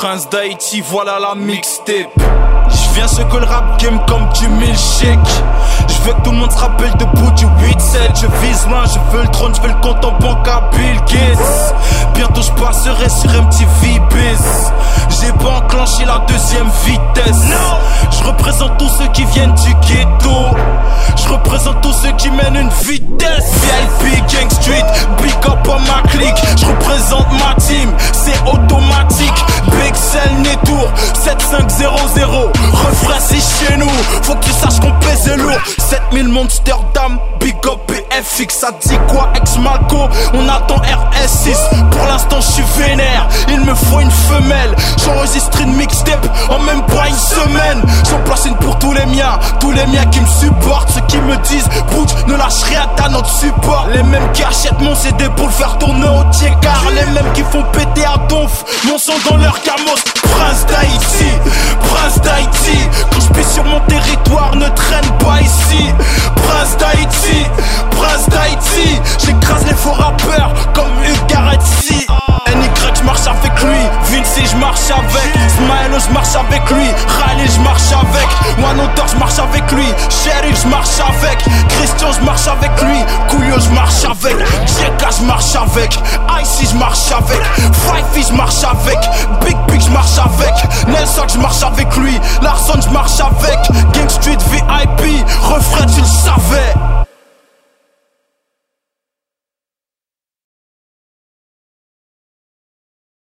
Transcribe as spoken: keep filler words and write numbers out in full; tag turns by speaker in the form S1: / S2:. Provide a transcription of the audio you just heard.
S1: Prince d'Haïti, voilà la mixtape. Je viens secouer le rap game comme du milkshake. Je veux que tout le monde se rappelle debout du huit sept. Je vise loin, je veux le trône, je veux le compte en banque à Bill Gates. Bientôt je passerai sur M T V Biz. J'ai pas enclenché la deuxième vitesse. Je représente tous ceux qui viennent du ghetto. Je représente tous ceux qui mènent une vitesse. V I P Gang Street, big up on ma clique. Je représente ma team, c'est automatique. Big Cell Netour, sept cinq zéro zéro. Refrain c'est chez nous, faut que tu saches qu'on pèse lourd. sept mille Monster Dam, big up B F X. Ça dit quoi ex Malco, on attend R S six. Pour l'instant je suis vénère, il me faut une femelle. J'enregistre une mixtape en même pas une semaine. J'en place une pour tous les miens, tous les miens qui me supportent. Ceux qui me disent Butch, ne lâche rien, t'as notre support. Les mêmes qui achètent mon C D pour le faire tourner au tiers-quart. Les mêmes qui font péter à donf mon sang dans leur camos. Prince d'Haïti, Prince d'Haïti. Quand je pisse sur mon territoire, ne traîne pas ici. Prince d'Haïti, Prince d'Haïti. J'écrase les faux rappeurs comme Hugues Garretti. N Y j'marche avec lui, Vinci j'marche avec, Smilo j'marche avec lui, Riley j'marche avec, One Auteur j'marche avec lui, Sheriff j'marche avec, Christian j'marche avec lui, Coolio j'marche avec, J K j'marche avec, Icy j'marche avec, Fifey j'marche avec, Big Big j'marche avec, Nelson j'marche avec lui, Larson j'marche avec, Gang Street V I P, refrain tu le savais.